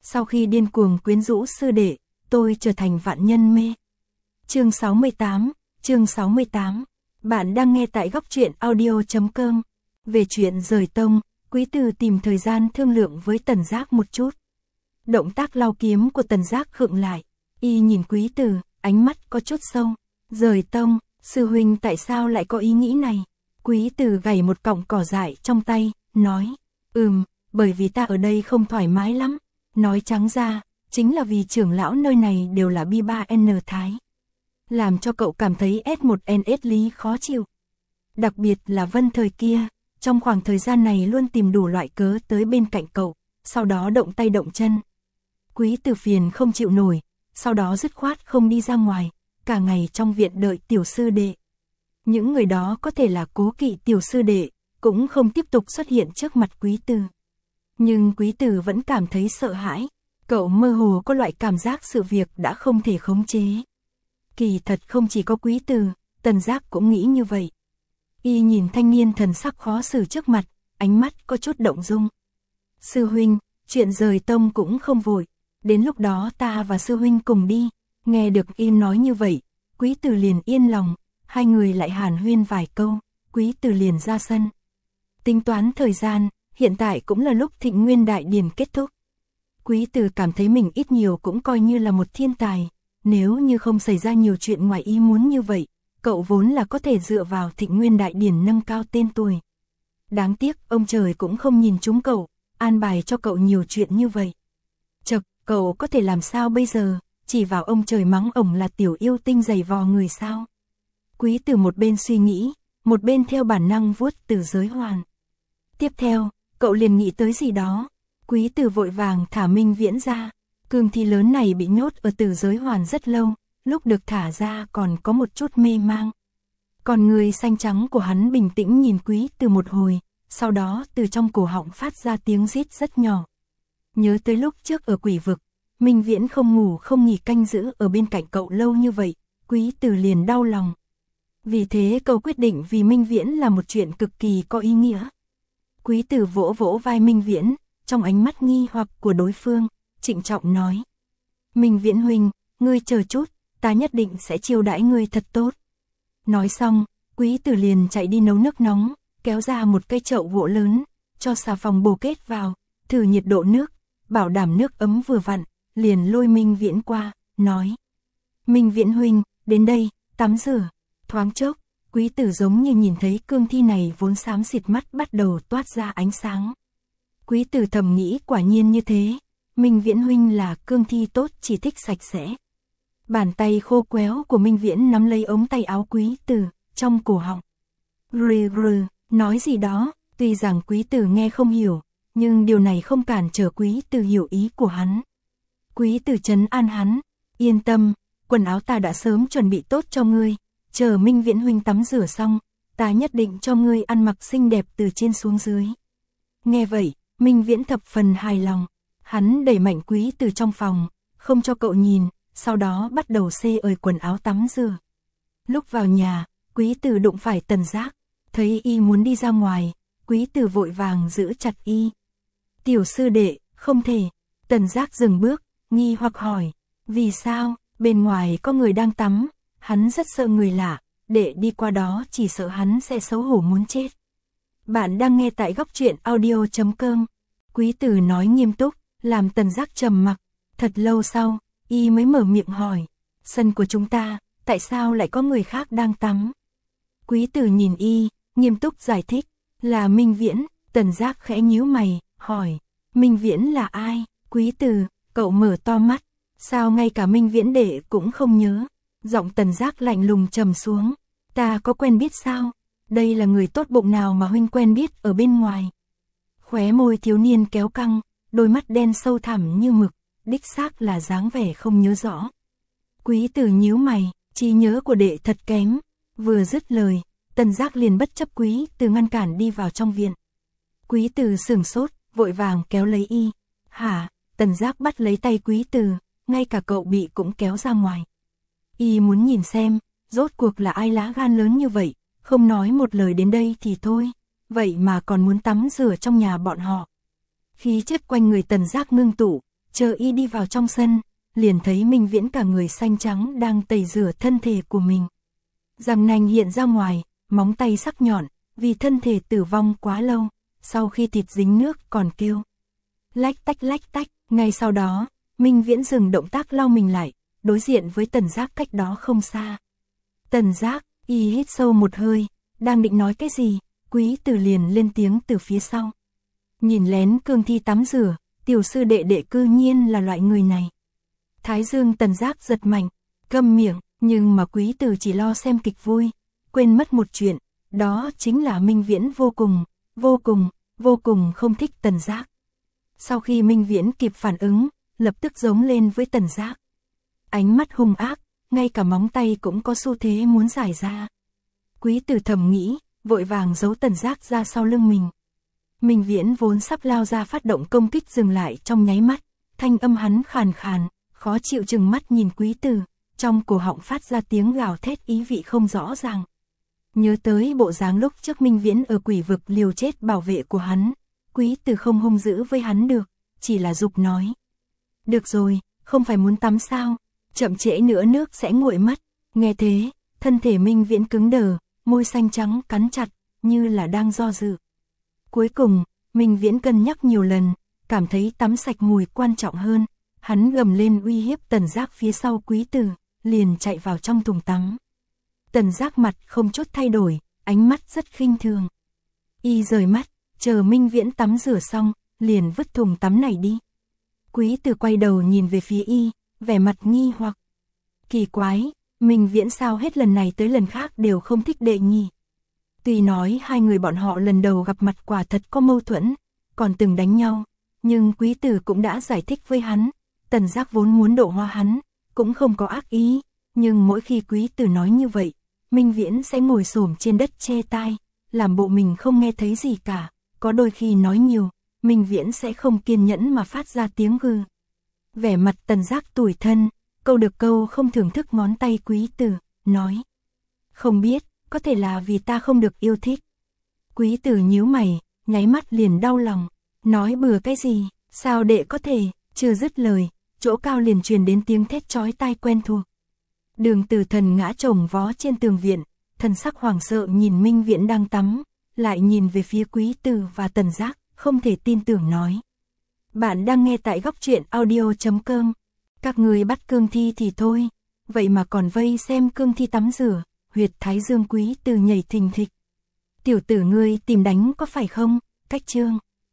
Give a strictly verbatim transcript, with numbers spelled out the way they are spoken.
Sau khi điên cuồng quyến rũ sư đệ, tôi trở thành vạn nhân mê. Chương sáu mươi tám, chương sáu mươi tám. Bạn đang nghe tại góc truyện audio chấm com. Về chuyện rời tông, Quý Từ tìm thời gian thương lượng với Tần Giác một chút. Động tác lau kiếm của Tần Giác khựng lại, y nhìn Quý Từ, ánh mắt có chút sâu. Rời tông, sư huynh tại sao lại có ý nghĩ này? Quý Từ gảy một cọng cỏ dại trong tay, nói, ừm, bởi vì ta ở đây không thoải mái lắm. Nói trắng ra, chính là vì trưởng lão nơi này đều là bi ba en thái. Làm cho cậu cảm thấy S một N S lý khó chịu. Đặc biệt là Vân thời kia, trong khoảng thời gian này luôn tìm đủ loại cớ tới bên cạnh cậu, sau đó động tay động chân. Quý Từ phiền không chịu nổi, sau đó dứt khoát không đi ra ngoài, cả ngày trong viện đợi tiểu sư đệ. Những người đó có thể là cố kỵ tiểu sư đệ, cũng không tiếp tục xuất hiện trước mặt Quý Từ. Nhưng Quý Từ vẫn cảm thấy sợ hãi, cậu mơ hồ có loại cảm giác sự việc đã không thể khống chế. Kỳ thật không chỉ có Quý Từ, Tần Giác cũng nghĩ như vậy. Y nhìn thanh niên thần sắc khó xử trước mặt, ánh mắt có chút động dung. Sư huynh, chuyện rời tông cũng không vội, đến lúc đó ta và sư huynh cùng đi. Nghe được y nói như vậy, Quý Từ liền yên lòng, hai người lại hàn huyên vài câu, Quý Từ liền ra sân. Tính toán thời gian, hiện tại cũng là lúc Thịnh Nguyên Đại Điển kết thúc. Quý Từ cảm thấy mình ít nhiều cũng coi như là một thiên tài, nếu như không xảy ra nhiều chuyện ngoài ý muốn như vậy, cậu vốn là có thể dựa vào Thịnh Nguyên Đại Điển nâng cao tên tuổi. Đáng tiếc ông trời cũng không nhìn trúng cậu, an bài cho cậu nhiều chuyện như vậy. Chật, cậu có thể làm sao bây giờ, chỉ vào ông trời mắng ổng là tiểu yêu tinh giày vò người sao. Quý Từ một bên suy nghĩ, một bên theo bản năng vuốt Tử Giới Hoàn. Tiếp theo, cậu liền nghĩ tới gì đó. Quý Từ vội vàng thả Minh Viễn ra. Cương thi lớn này bị nhốt ở Tử Giới Hoàn rất lâu, lúc được thả ra còn có một chút mê mang. Còn người xanh trắng của hắn bình tĩnh nhìn Quý Từ một hồi, sau đó từ trong cổ họng phát ra tiếng rít rất nhỏ. Nhớ tới lúc trước ở quỷ vực, Minh Viễn không ngủ không nghỉ canh giữ ở bên cạnh cậu lâu như vậy, Quý Từ liền đau lòng. Vì thế cậu quyết định vì Minh Viễn là một chuyện cực kỳ có ý nghĩa. Quý Từ vỗ vỗ vai Minh Viễn, trong ánh mắt nghi hoặc của đối phương, trịnh trọng nói. Minh Viễn huynh, ngươi chờ chút, ta nhất định sẽ chiêu đãi ngươi thật tốt. Nói xong, Quý Từ liền chạy đi nấu nước nóng, kéo ra một cây chậu gỗ lớn, cho xà phòng bồ kết vào, thử nhiệt độ nước, bảo đảm nước ấm vừa vặn, liền lôi Minh Viễn qua, nói. Minh Viễn huynh, đến đây, tắm rửa. Thoáng chốc, Quý Từ giống như nhìn thấy cương thi này vốn xám xịt mắt bắt đầu toát ra ánh sáng. Quý Từ thầm nghĩ quả nhiên như thế, Minh Viễn huynh là cương thi tốt chỉ thích sạch sẽ. Bàn tay khô quéo của Minh Viễn nắm lấy ống tay áo Quý Từ, trong cổ họng. Rừ rừ, nói gì đó, tuy rằng Quý Từ nghe không hiểu, nhưng điều này không cản trở Quý Từ hiểu ý của hắn. Quý Từ trấn an hắn, yên tâm, quần áo ta đã sớm chuẩn bị tốt cho ngươi, chờ Minh Viễn huynh tắm rửa xong, ta nhất định cho ngươi ăn mặc xinh đẹp từ trên xuống dưới. Nghe vậy, Minh Viễn thập phần hài lòng, hắn đẩy mạnh Quý Từ trong phòng, không cho cậu nhìn, sau đó bắt đầu xê ời quần áo tắm rửa. Lúc vào nhà, Quý Từ đụng phải Tần Giác, thấy y muốn đi ra ngoài, Quý Từ vội vàng giữ chặt y. Tiểu sư đệ, không thể. Tần Giác dừng bước, nghi hoặc hỏi, vì sao, bên ngoài có người đang tắm, hắn rất sợ người lạ, để đi qua đó chỉ sợ hắn sẽ xấu hổ muốn chết. Bạn đang nghe tại góc truyện audio chấm com. Quý Từ nói nghiêm túc, làm Tần Giác trầm mặc. Thật lâu sau, y mới mở miệng hỏi, sân của chúng ta, tại sao lại có người khác đang tắm? Quý Từ nhìn y, nghiêm túc giải thích, là Minh Viễn. Tần Giác khẽ nhíu mày, hỏi, Minh Viễn là ai? Quý Từ, cậu mở to mắt, sao ngay cả Minh Viễn đệ cũng không nhớ? Giọng Tần Giác lạnh lùng trầm xuống, ta có quen biết sao? Đây là người tốt bụng nào mà huynh quen biết ở bên ngoài? Khóe môi thiếu niên kéo căng, đôi mắt đen sâu thẳm như mực, đích xác là dáng vẻ không nhớ rõ. Quý Từ nhíu mày, trí nhớ của đệ thật kém. Vừa dứt lời, Tần Giác liền bất chấp Quý Từ ngăn cản đi vào trong viện. Quý Từ sửng sốt, vội vàng kéo lấy y. Hả? Tần Giác bắt lấy tay Quý Từ, ngay cả cậu bị cũng kéo ra ngoài. Y muốn nhìn xem, rốt cuộc là ai lá gan lớn như vậy, không nói một lời đến đây thì thôi, vậy mà còn muốn tắm rửa trong nhà bọn họ. Khí chất quanh người Tần Giác ngưng tụ, Chờ y đi vào trong sân, liền thấy Minh Viễn cả người xanh trắng đang tẩy rửa thân thể của mình. Răng nanh hiện ra ngoài, móng tay sắc nhọn, vì thân thể tử vong quá lâu, sau khi thịt dính nước còn kêu. Lách tách lách tách, ngay sau đó, Minh Viễn dừng động tác lau mình lại, đối diện với Tần Giác cách đó không xa. Tần Giác, y hít sâu một hơi, đang định nói cái gì, Quý Tử liền lên tiếng từ phía sau. Nhìn lén cương thi tắm rửa, tiểu sư đệ đệ cư nhiên là loại người này. Thái dương Tần Giác giật mạnh, câm miệng, nhưng mà Quý Tử chỉ lo xem kịch vui, quên mất một chuyện, đó chính là Minh Viễn vô cùng, vô cùng, vô cùng không thích Tần Giác. Sau khi Minh Viễn kịp phản ứng, lập tức giống lên với Tần Giác. Ánh mắt hung ác, ngay cả móng tay cũng có xu thế muốn giải ra. Quý Tử thầm nghĩ, vội vàng giấu Tần Giác ra sau lưng mình. Minh Viễn vốn sắp lao ra phát động công kích dừng lại trong nháy mắt, thanh âm hắn khàn khàn, khó chịu chừng mắt nhìn Quý Tử, trong cổ họng phát ra tiếng gào thét ý vị không rõ ràng. Nhớ tới bộ dáng lúc trước Minh Viễn ở quỷ vực liều chết bảo vệ của hắn, Quý Tử không hung dữ với hắn được, chỉ là giục nói. Được rồi, không phải muốn tắm sao, chậm trễ nữa nước sẽ nguội mất. Nghe thế, thân thể Minh Viễn cứng đờ, môi xanh trắng cắn chặt, như là đang do dự. Cuối cùng, Minh Viễn cân nhắc nhiều lần, cảm thấy tắm sạch mùi quan trọng hơn, hắn gầm lên uy hiếp Tần Giác phía sau Quý Tử, liền chạy vào trong thùng tắm. Tần Giác mặt không chút thay đổi, ánh mắt rất khinh thường. Y rời mắt, chờ Minh Viễn tắm rửa xong, liền vứt thùng tắm này đi. Quý Tử quay đầu nhìn về phía y, vẻ mặt nghi hoặc. Kỳ quái, Minh Viễn sao hết lần này tới lần khác đều không thích đệ nhỉ? Tuy nói hai người bọn họ lần đầu gặp mặt quả thật có mâu thuẫn, còn từng đánh nhau, nhưng Quý Tử cũng đã giải thích với hắn, Tần Giác vốn muốn độ hoa hắn, cũng không có ác ý, nhưng mỗi khi Quý Tử nói như vậy, Minh Viễn sẽ ngồi xổm trên đất che tai, làm bộ mình không nghe thấy gì cả, có đôi khi nói nhiều, Minh Viễn sẽ không kiên nhẫn mà phát ra tiếng gừ. Vẻ mặt Tần Giác tủi thân, câu được câu không thưởng thức ngón tay Quý Tử, nói. Không biết, có thể là vì ta không được yêu thích. Quý Tử nhíu mày, nháy mắt liền đau lòng, nói bừa cái gì, sao đệ có thể, chưa dứt lời, chỗ cao liền truyền đến tiếng thét chói tai quen thuộc. Đường Tử Thần ngã chồng vó trên tường viện, thần sắc hoảng sợ nhìn Minh Viễn đang tắm, lại nhìn về phía Quý Tử và Tần Giác, không thể tin tưởng nói. Bạn đang nghe tại góc truyện audio chấm com. Các người bắt cương thi thì thôi, vậy mà còn vây xem cương thi tắm rửa, huyệt thái dương Quý Tử nhảy thình thịch. Tiểu tử ngươi tìm đánh có phải không? Cách chương.